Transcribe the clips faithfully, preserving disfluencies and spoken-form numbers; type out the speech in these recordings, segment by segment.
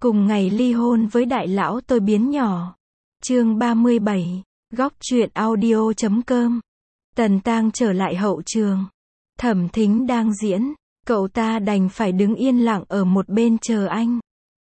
Cùng ngày ly hôn với đại lão tôi biến nhỏ. Chương ba mươi bảy, góc truyện audio chấm com. Tần Tang trở lại hậu trường. Thẩm Thính đang diễn, cậu ta đành phải đứng yên lặng ở một bên chờ anh.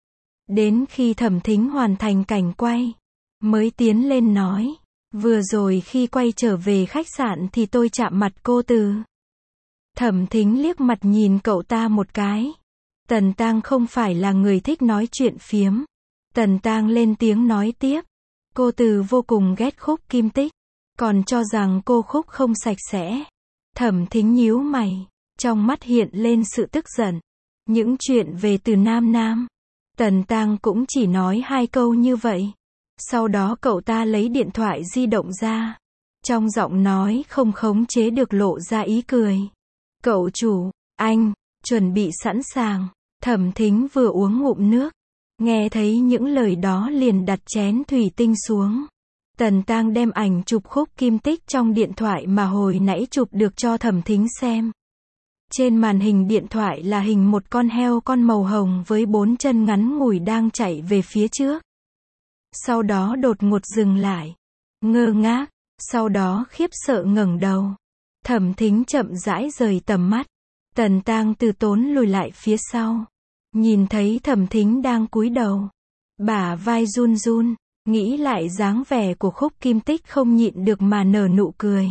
Đến khi Thẩm Thính hoàn thành cảnh quay, mới tiến lên nói, vừa rồi khi quay trở về khách sạn thì tôi chạm mặt cô Từ. Thẩm Thính liếc mặt nhìn cậu ta một cái. Tần Tang không phải là người thích nói chuyện phiếm. Tần Tang lên tiếng nói tiếp. Cô Từ vô cùng ghét Khúc Kim Tích, còn cho rằng cô Khúc không sạch sẽ. Thẩm Thính nhíu mày, trong mắt hiện lên sự tức giận. Những chuyện về Từ Nam Nam, Tần Tang cũng chỉ nói hai câu như vậy. Sau đó cậu ta lấy điện thoại di động ra. Trong giọng nói không khống chế được lộ ra ý cười. Cậu chủ, anh, chuẩn bị sẵn sàng. Thẩm Thính vừa uống ngụm nước, nghe thấy những lời đó liền đặt chén thủy tinh xuống. Tần Tang đem ảnh chụp Khúc Kim Tích trong điện thoại mà hồi nãy chụp được cho Thẩm Thính xem. Trên màn hình điện thoại là hình một con heo con màu hồng với bốn chân ngắn ngủi đang chạy về phía trước. Sau đó đột ngột dừng lại, ngơ ngác, sau đó khiếp sợ ngẩng đầu. Thẩm Thính chậm rãi rời tầm mắt. Tần Tang từ tốn lùi lại phía sau. Nhìn thấy Thẩm Thính đang cúi đầu, bả vai run run, nghĩ lại dáng vẻ của Khúc Kim Tích không nhịn được mà nở nụ cười.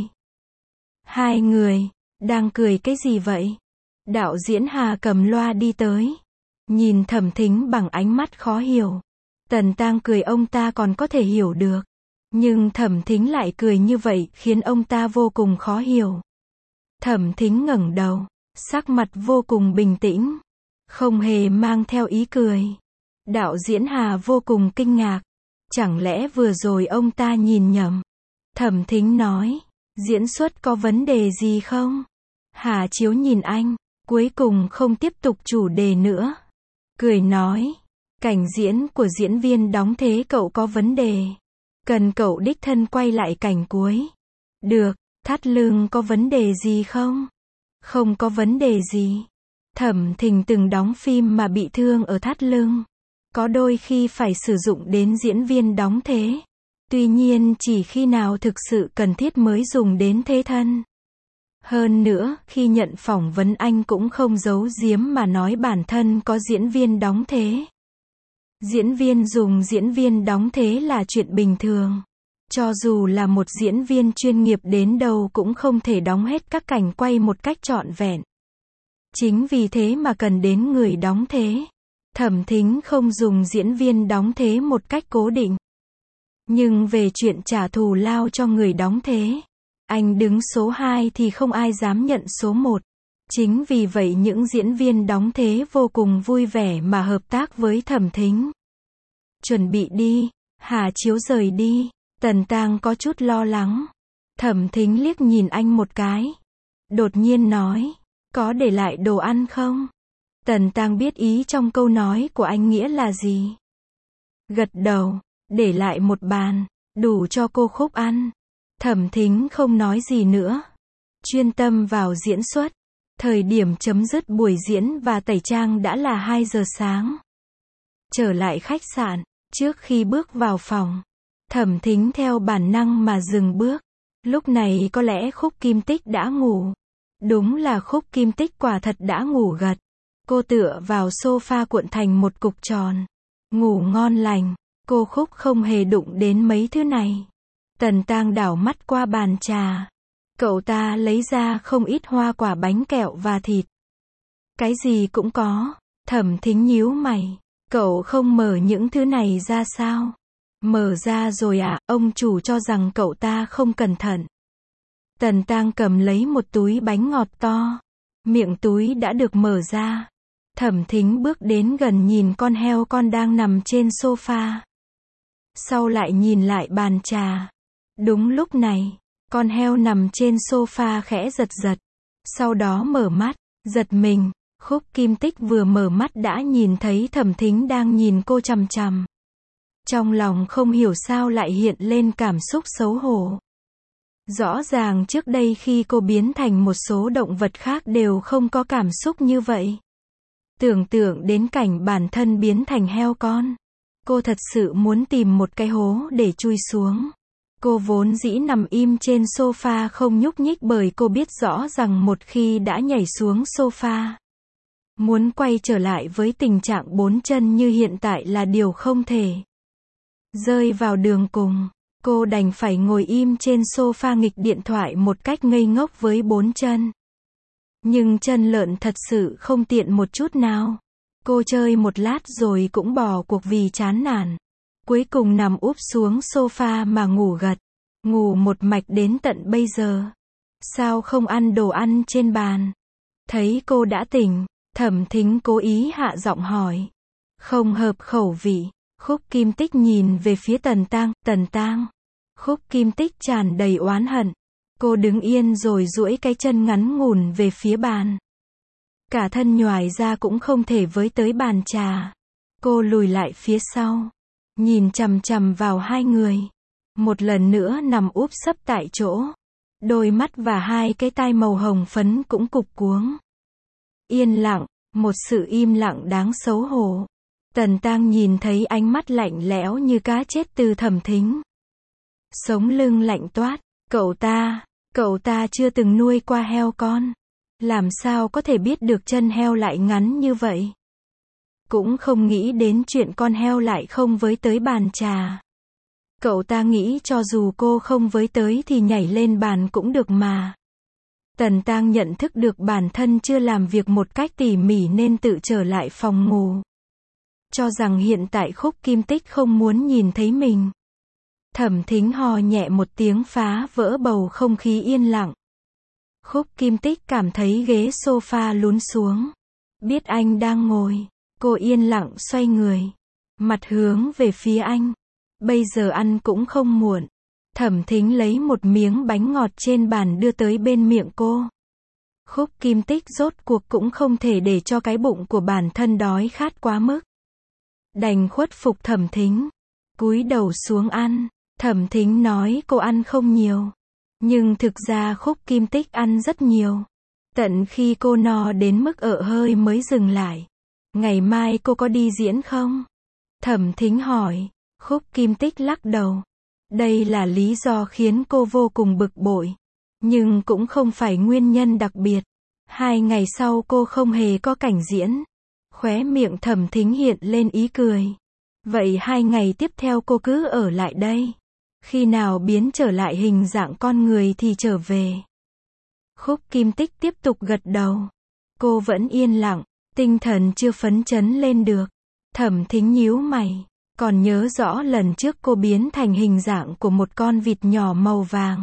Hai người, đang cười cái gì vậy? Đạo diễn Hà cầm loa đi tới. Nhìn Thẩm Thính bằng ánh mắt khó hiểu. Tần Tang cười ông ta còn có thể hiểu được. Nhưng Thẩm Thính lại cười như vậy khiến ông ta vô cùng khó hiểu. Thẩm Thính ngẩng đầu, sắc mặt vô cùng bình tĩnh, không hề mang theo ý cười. Đạo diễn Hà vô cùng kinh ngạc. Chẳng lẽ vừa rồi ông ta nhìn nhầm? Thẩm Thính nói, diễn xuất có vấn đề gì không? Hà Chiếu nhìn anh, cuối cùng không tiếp tục chủ đề nữa. Cười nói, cảnh diễn của diễn viên đóng thế cậu có vấn đề. Cần cậu đích thân quay lại cảnh cuối. Được, thắt lưng có vấn đề gì không? Không có vấn đề gì. Thẩm Thính từng đóng phim mà bị thương ở thắt lưng. Có đôi khi phải sử dụng đến diễn viên đóng thế. Tuy nhiên chỉ khi nào thực sự cần thiết mới dùng đến thế thân. Hơn nữa, khi nhận phỏng vấn anh cũng không giấu giếm mà nói bản thân có diễn viên đóng thế. Diễn viên dùng diễn viên đóng thế là chuyện bình thường. Cho dù là một diễn viên chuyên nghiệp đến đâu cũng không thể đóng hết các cảnh quay một cách trọn vẹn. Chính vì thế mà cần đến người đóng thế. Thẩm Thính không dùng diễn viên đóng thế một cách cố định. Nhưng về chuyện trả thù lao cho người đóng thế, anh đứng số hai thì không ai dám nhận số một. Chính vì vậy những diễn viên đóng thế vô cùng vui vẻ mà hợp tác với Thẩm Thính. Chuẩn bị đi, Hà Chiếu rời đi. Tần Tang có chút lo lắng. Thẩm Thính liếc nhìn anh một cái. Đột nhiên nói, có để lại đồ ăn không? Tần Tang biết ý trong câu nói của anh nghĩa là gì. Gật đầu, để lại một bàn, đủ cho cô Khúc ăn. Thẩm Thính không nói gì nữa. Chuyên tâm vào diễn xuất. Thời điểm chấm dứt buổi diễn và tẩy trang đã là hai giờ sáng. Trở lại khách sạn, trước khi bước vào phòng, Thẩm Thính theo bản năng mà dừng bước. Lúc này có lẽ Khúc Kim Tích đã ngủ. Đúng là Khúc Kim Tích quả thật đã ngủ gật. Cô tựa vào sofa cuộn thành một cục tròn. Ngủ ngon lành. Cô Khúc không hề đụng đến mấy thứ này. Tần Tang đảo mắt qua bàn trà. Cậu ta lấy ra không ít hoa quả bánh kẹo và thịt. Cái gì cũng có. Thẩm Thính nhíu mày. Cậu không mở những thứ này ra sao? Mở ra rồi à, ông chủ cho rằng cậu ta không cẩn thận. Tần Tang cầm lấy một túi bánh ngọt to. Miệng túi đã được mở ra. Thẩm Thính bước đến gần nhìn con heo con đang nằm trên sofa. Sau lại nhìn lại bàn trà. Đúng lúc này, con heo nằm trên sofa khẽ giật giật. Sau đó mở mắt, giật mình. Khúc Kim Tích vừa mở mắt đã nhìn thấy Thẩm Thính đang nhìn cô chằm chằm. Trong lòng không hiểu sao lại hiện lên cảm xúc xấu hổ. Rõ ràng trước đây khi cô biến thành một số động vật khác đều không có cảm xúc như vậy. Tưởng tượng đến cảnh bản thân biến thành heo con. Cô thật sự muốn tìm một cái hố để chui xuống. Cô vốn dĩ nằm im trên sofa không nhúc nhích bởi cô biết rõ rằng một khi đã nhảy xuống sofa, muốn quay trở lại với tình trạng bốn chân như hiện tại là điều không thể. Rơi vào đường cùng, cô đành phải ngồi im trên sofa nghịch điện thoại một cách ngây ngốc với bốn chân. Nhưng chân lợn thật sự không tiện một chút nào. Cô chơi một lát rồi cũng bỏ cuộc vì chán nản. Cuối cùng nằm úp xuống sofa mà ngủ gật. Ngủ một mạch đến tận bây giờ. Sao không ăn đồ ăn trên bàn? Thấy cô đã tỉnh, Thẩm Thính cố ý hạ giọng hỏi. Không hợp khẩu vị. Khúc Kim Tích nhìn về phía Tần Tang, Tần Tang. Khúc Kim Tích tràn đầy oán hận. Cô đứng yên rồi duỗi cái chân ngắn ngủn về phía bàn. Cả thân nhoài ra cũng không thể với tới bàn trà. Cô lùi lại phía sau, nhìn chằm chằm vào hai người. Một lần nữa nằm úp sấp tại chỗ. Đôi mắt và hai cái tai màu hồng phấn cũng cụp cuống. Yên lặng, một sự im lặng đáng xấu hổ. Tần Tang nhìn thấy ánh mắt lạnh lẽo như cá chết từ Thẩm Thính. Sống lưng lạnh toát, cậu ta, cậu ta chưa từng nuôi qua heo con. Làm sao có thể biết được chân heo lại ngắn như vậy? Cũng không nghĩ đến chuyện con heo lại không với tới bàn trà. Cậu ta nghĩ cho dù cô không với tới thì nhảy lên bàn cũng được mà. Tần Tang nhận thức được bản thân chưa làm việc một cách tỉ mỉ nên tự trở lại phòng ngủ. Cho rằng hiện tại Khúc Kim Tích không muốn nhìn thấy mình. Thẩm Thính hò nhẹ một tiếng phá vỡ bầu không khí yên lặng. Khúc Kim Tích cảm thấy ghế sofa lún xuống. Biết anh đang ngồi, cô yên lặng xoay người. Mặt hướng về phía anh. Bây giờ ăn cũng không muộn. Thẩm Thính lấy một miếng bánh ngọt trên bàn đưa tới bên miệng cô. Khúc Kim Tích rốt cuộc cũng không thể để cho cái bụng của bản thân đói khát quá mức. Đành khuất phục Thẩm Thính. Cúi đầu xuống ăn. Thẩm Thính nói cô ăn không nhiều. Nhưng thực ra Khúc Kim Tích ăn rất nhiều. Tận khi cô no đến mức ợ hơi mới dừng lại. Ngày mai cô có đi diễn không? Thẩm Thính hỏi. Khúc Kim Tích lắc đầu. Đây là lý do khiến cô vô cùng bực bội. Nhưng cũng không phải nguyên nhân đặc biệt. Hai ngày sau cô không hề có cảnh diễn. Khóe miệng Thẩm Thính hiện lên ý cười. Vậy hai ngày tiếp theo cô cứ ở lại đây. Khi nào biến trở lại hình dạng con người thì trở về. Khúc Kim Tích tiếp tục gật đầu. Cô vẫn yên lặng, tinh thần chưa phấn chấn lên được. Thẩm Thính nhíu mày. Còn nhớ rõ lần trước cô biến thành hình dạng của một con vịt nhỏ màu vàng.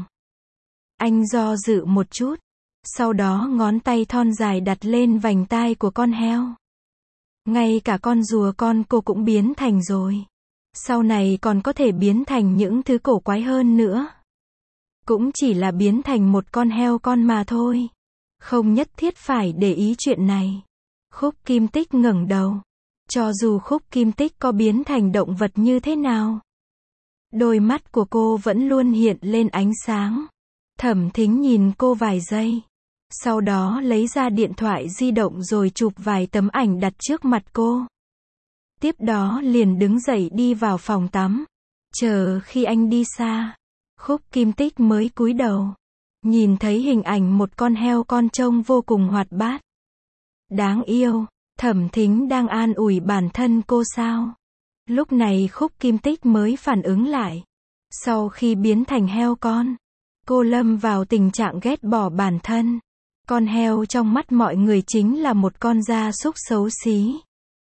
Anh do dự một chút. Sau đó ngón tay thon dài đặt lên vành tai của con heo. Ngay cả con rùa con cô cũng biến thành rồi. Sau này còn có thể biến thành những thứ cổ quái hơn nữa. Cũng chỉ là biến thành một con heo con mà thôi. Không nhất thiết phải để ý chuyện này. Khúc Kim Tích ngẩng đầu. Cho dù Khúc Kim Tích có biến thành động vật như thế nào, đôi mắt của cô vẫn luôn hiện lên ánh sáng. Thẩm Thính nhìn cô vài giây. Sau đó lấy ra điện thoại di động rồi chụp vài tấm ảnh đặt trước mặt cô. Tiếp đó liền đứng dậy đi vào phòng tắm. Chờ khi anh đi xa, Khúc Kim Tích mới cúi đầu. Nhìn thấy hình ảnh một con heo con trông vô cùng hoạt bát. Đáng yêu. Thẩm Thính đang an ủi bản thân cô sao? Lúc này Khúc Kim Tích mới phản ứng lại. Sau khi biến thành heo con, cô lâm vào tình trạng ghét bỏ bản thân. Con heo trong mắt mọi người chính là một con gia súc xấu xí.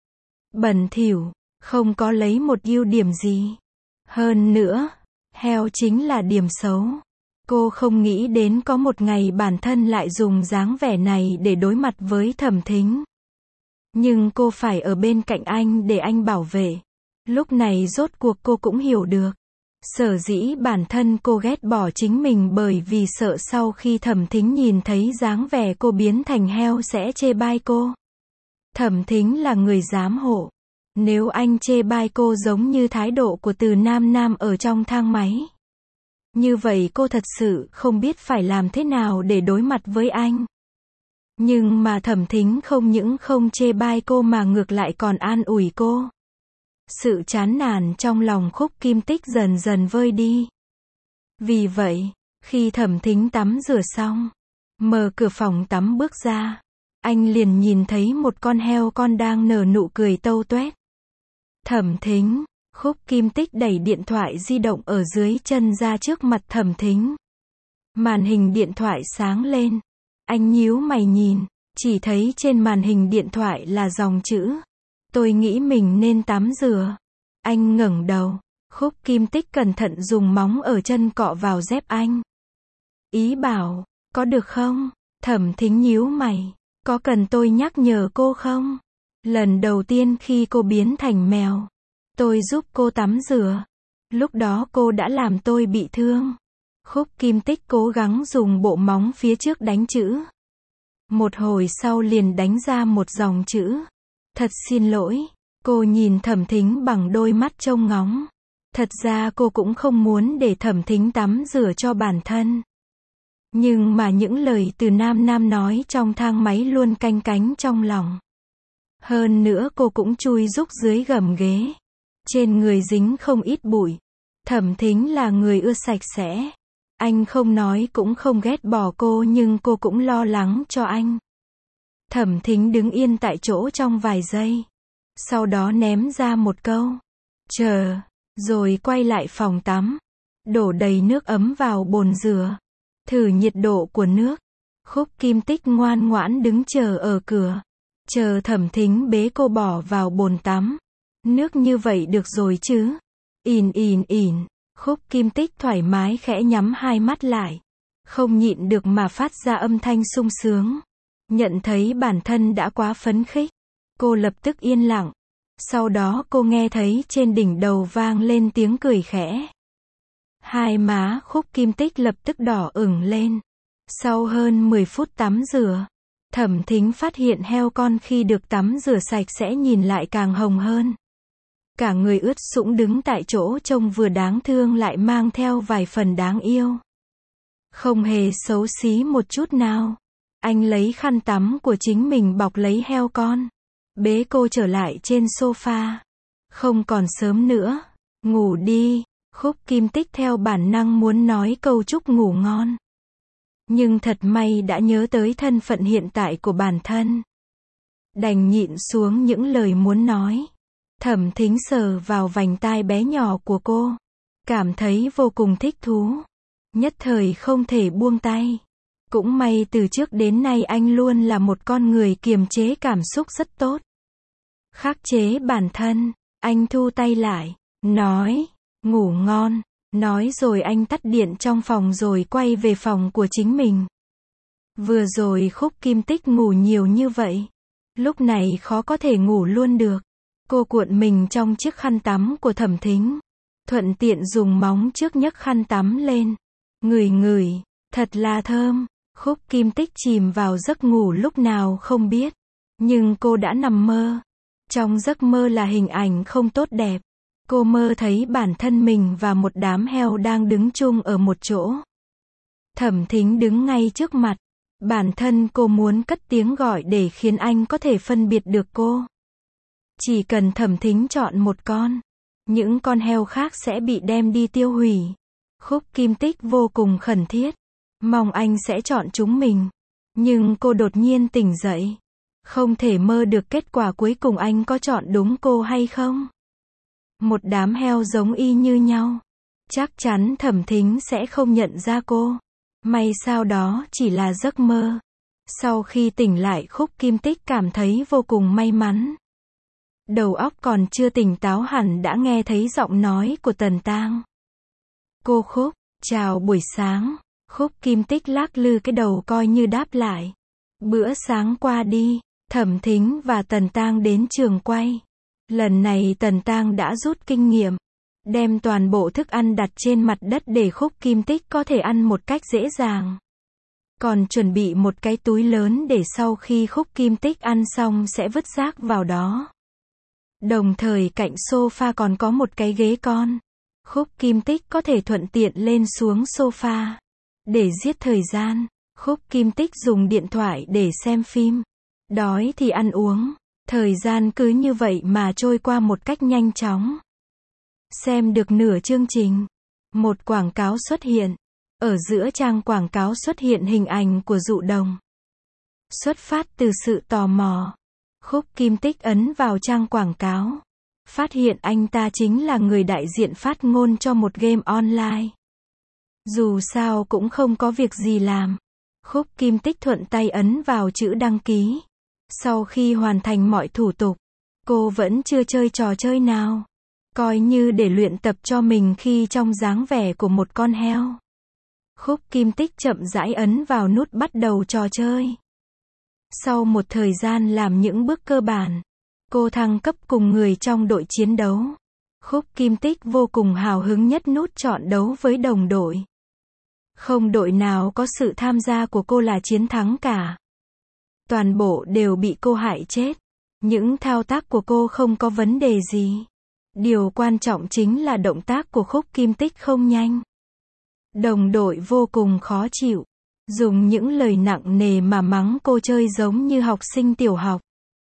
Bẩn thỉu, không có lấy một ưu điểm gì. Hơn nữa, heo chính là điểm xấu. Cô không nghĩ đến có một ngày bản thân lại dùng dáng vẻ này để đối mặt với Thẩm Thính. Nhưng cô phải ở bên cạnh anh để anh bảo vệ. Lúc này rốt cuộc cô cũng hiểu được. Sở dĩ bản thân cô ghét bỏ chính mình bởi vì sợ sau khi Thẩm Thính nhìn thấy dáng vẻ cô biến thành heo sẽ chê bai cô. Thẩm Thính là người giám hộ. Nếu anh chê bai cô giống như thái độ của Từ Nam Nam ở trong thang máy, như vậy cô thật sự không biết phải làm thế nào để đối mặt với anh. Nhưng mà Thẩm Thính không những không chê bai cô mà ngược lại còn an ủi cô. Sự chán nản trong lòng Khúc Kim Tích dần dần vơi đi. Vì vậy, khi Thẩm Thính tắm rửa xong, mở cửa phòng tắm bước ra, anh liền nhìn thấy một con heo con đang nở nụ cười tâu tuét. Thẩm Thính, Khúc Kim Tích đẩy điện thoại di động ở dưới chân ra trước mặt Thẩm Thính. Màn hình điện thoại sáng lên. Anh nhíu mày nhìn, chỉ thấy trên màn hình điện thoại là dòng chữ. Tôi nghĩ mình nên tắm rửa. Anh ngẩng đầu, Khúc Kim Tích cẩn thận dùng móng ở chân cọ vào dép anh. Ý bảo, có được không? Thẩm Thính nhíu mày, có cần tôi nhắc nhở cô không? Lần đầu tiên khi cô biến thành mèo, tôi giúp cô tắm rửa. Lúc đó cô đã làm tôi bị thương. Khúc Kim Tích cố gắng dùng bộ móng phía trước đánh chữ. Một hồi sau liền đánh ra một dòng chữ. Thật xin lỗi. Cô nhìn Thẩm Thính bằng đôi mắt trông ngóng. Thật ra cô cũng không muốn để Thẩm Thính tắm rửa cho bản thân. Nhưng mà những lời từ Nam Nam nói trong thang máy luôn canh cánh trong lòng. Hơn nữa cô cũng chui rúc dưới gầm ghế. Trên người dính không ít bụi. Thẩm Thính là người ưa sạch sẽ. Anh không nói cũng không ghét bỏ cô nhưng cô cũng lo lắng cho anh. Thẩm Thính đứng yên tại chỗ trong vài giây. Sau đó ném ra một câu. Chờ. Rồi quay lại phòng tắm. Đổ đầy nước ấm vào bồn rửa. Thử nhiệt độ của nước. Khúc Kim Tích ngoan ngoãn đứng chờ ở cửa. Chờ Thẩm Thính bế cô bỏ vào bồn tắm. Nước như vậy được rồi chứ? Ỉn ỉn ỉn. Khúc Kim Tích thoải mái khẽ nhắm hai mắt lại. Không nhịn được mà phát ra âm thanh sung sướng. Nhận thấy bản thân đã quá phấn khích. Cô lập tức yên lặng. Sau đó cô nghe thấy trên đỉnh đầu vang lên tiếng cười khẽ. Hai má Khúc Kim Tích lập tức đỏ ửng lên. Sau hơn mười phút tắm rửa, Thẩm Thính phát hiện heo con khi được tắm rửa sạch sẽ nhìn lại càng hồng hơn. Cả người ướt sũng đứng tại chỗ trông vừa đáng thương lại mang theo vài phần đáng yêu. Không hề xấu xí một chút nào. Anh lấy khăn tắm của chính mình bọc lấy heo con. Bế cô trở lại trên sofa. Không còn sớm nữa. Ngủ đi. Khúc Kim Tích theo bản năng muốn nói câu chúc ngủ ngon. Nhưng thật may đã nhớ tới thân phận hiện tại của bản thân. Đành nhịn xuống những lời muốn nói. Thẩm Thính sờ vào vành tai bé nhỏ của cô. Cảm thấy vô cùng thích thú. Nhất thời không thể buông tay. Cũng may từ trước đến nay anh luôn là một con người kiềm chế cảm xúc rất tốt. Khắc chế bản thân. Anh thu tay lại. Nói. Ngủ ngon. Nói rồi anh tắt điện trong phòng rồi quay về phòng của chính mình. Vừa rồi Khúc Kim Tích ngủ nhiều như vậy. Lúc này khó có thể ngủ luôn được. Cô cuộn mình trong chiếc khăn tắm của Thẩm Thính. Thuận tiện dùng móng trước nhấc khăn tắm lên. Ngửi ngửi. Thật là thơm. Khúc Kim Tích chìm vào giấc ngủ lúc nào không biết. Nhưng cô đã nằm mơ. Trong giấc mơ là hình ảnh không tốt đẹp. Cô mơ thấy bản thân mình và một đám heo đang đứng chung ở một chỗ. Thẩm Thính đứng ngay trước mặt. Bản thân cô muốn cất tiếng gọi để khiến anh có thể phân biệt được cô. Chỉ cần Thẩm Thính chọn một con, những con heo khác sẽ bị đem đi tiêu hủy. Khúc Kim Tích vô cùng khẩn thiết. Mong anh sẽ chọn chúng mình. Nhưng cô đột nhiên tỉnh dậy. Không thể mơ được kết quả cuối cùng anh có chọn đúng cô hay không. Một đám heo giống y như nhau. Chắc chắn Thẩm Thính sẽ không nhận ra cô. May sao đó chỉ là giấc mơ. Sau khi tỉnh lại Khúc Kim Tích cảm thấy vô cùng may mắn. Đầu óc còn chưa tỉnh táo hẳn đã nghe thấy giọng nói của Tần Tang. Cô Khúc, chào buổi sáng. Khúc Kim Tích lắc lư cái đầu coi như đáp lại. Bữa sáng qua đi, Thẩm Thính và Tần Tang đến trường quay. Lần này Tần Tang đã rút kinh nghiệm. Đem toàn bộ thức ăn đặt trên mặt đất để Khúc Kim Tích có thể ăn một cách dễ dàng. Còn chuẩn bị một cái túi lớn để sau khi Khúc Kim Tích ăn xong sẽ vứt rác vào đó. Đồng thời cạnh sofa còn có một cái ghế con. Khúc Kim Tích có thể thuận tiện lên xuống sofa. Để giết thời gian. Khúc Kim Tích dùng điện thoại để xem phim. Đói thì ăn uống. Thời gian cứ như vậy mà trôi qua một cách nhanh chóng. Xem được nửa chương trình. Một quảng cáo xuất hiện. Ở giữa trang quảng cáo xuất hiện hình ảnh của Dụ Đồng. Xuất phát từ sự tò mò, Khúc Kim Tích ấn vào trang quảng cáo. Phát hiện anh ta chính là người đại diện phát ngôn cho một game online. Dù sao cũng không có việc gì làm. Khúc Kim Tích thuận tay ấn vào chữ đăng ký. Sau khi hoàn thành mọi thủ tục, cô vẫn chưa chơi trò chơi nào. Coi như để luyện tập cho mình khi trong dáng vẻ của một con heo. Khúc Kim Tích chậm rãi ấn vào nút bắt đầu trò chơi. Sau một thời gian làm những bước cơ bản, cô thăng cấp cùng người trong đội chiến đấu. Khúc Kim Tích vô cùng hào hứng nhất nút chọn đấu với đồng đội. Không đội nào có sự tham gia của cô là chiến thắng cả. Toàn bộ đều bị cô hại chết. Những thao tác của cô không có vấn đề gì. Điều quan trọng chính là động tác của Khúc Kim Tích không nhanh. Đồng đội vô cùng khó chịu. Dùng những lời nặng nề mà mắng cô chơi giống như học sinh tiểu học.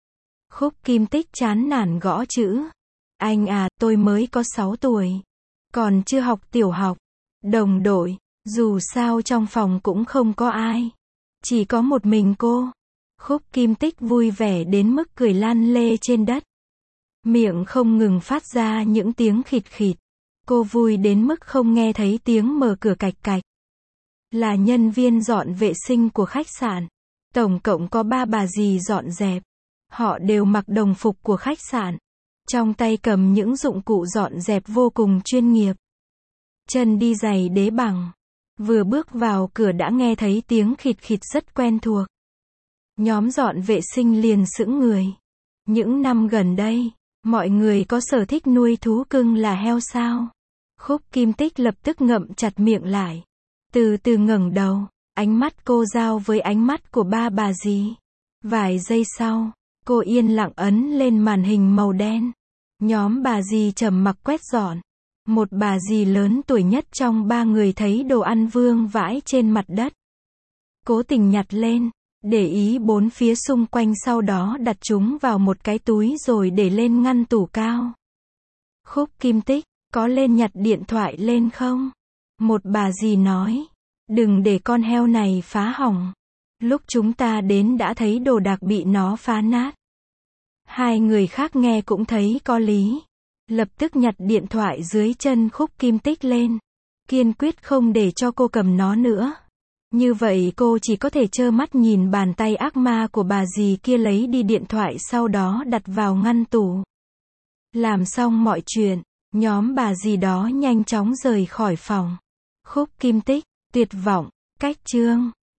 Khúc Kim Tích chán nản gõ chữ. Anh à, tôi mới có sáu tuổi. Còn chưa học tiểu học. Đồng đội, dù sao trong phòng cũng không có ai. Chỉ có một mình cô. Khúc Kim Tích vui vẻ đến mức cười lan lê trên đất. Miệng không ngừng phát ra những tiếng khịt khịt. Cô vui đến mức không nghe thấy tiếng mở cửa cạch cạch. Là nhân viên dọn vệ sinh của khách sạn. Tổng cộng có ba bà dì dọn dẹp. Họ đều mặc đồng phục của khách sạn. Trong tay cầm những dụng cụ dọn dẹp vô cùng chuyên nghiệp. Chân đi giày đế bằng. Vừa bước vào cửa đã nghe thấy tiếng khịt khịt rất quen thuộc. Nhóm dọn vệ sinh liền sững người. Những năm gần đây, mọi người có sở thích nuôi thú cưng là heo sao? Khúc Kim Tích lập tức ngậm chặt miệng lại. Từ từ ngẩng đầu, ánh mắt cô giao với ánh mắt của ba bà dì. Vài giây sau, cô yên lặng ấn lên màn hình màu đen. Nhóm bà dì trầm mặc quét dọn. Một bà dì lớn tuổi nhất trong ba người thấy đồ ăn vương vãi trên mặt đất. Cố tình nhặt lên, để ý bốn phía xung quanh, sau đó đặt chúng vào một cái túi rồi để lên ngăn tủ cao. Khúc Kim Tích, có lên nhặt điện thoại lên không? Một bà dì nói, đừng để con heo này phá hỏng. Lúc chúng ta đến đã thấy đồ đạc bị nó phá nát. Hai người khác nghe cũng thấy có lý. Lập tức nhặt điện thoại dưới chân Khúc Kim Tích lên. Kiên quyết không để cho cô cầm nó nữa. Như vậy cô chỉ có thể trơ mắt nhìn bàn tay ác ma của bà dì kia lấy đi điện thoại, sau đó đặt vào ngăn tủ. Làm xong mọi chuyện, nhóm bà dì đó nhanh chóng rời khỏi phòng. Khúc Kim Tích, tuyệt vọng, cách chương.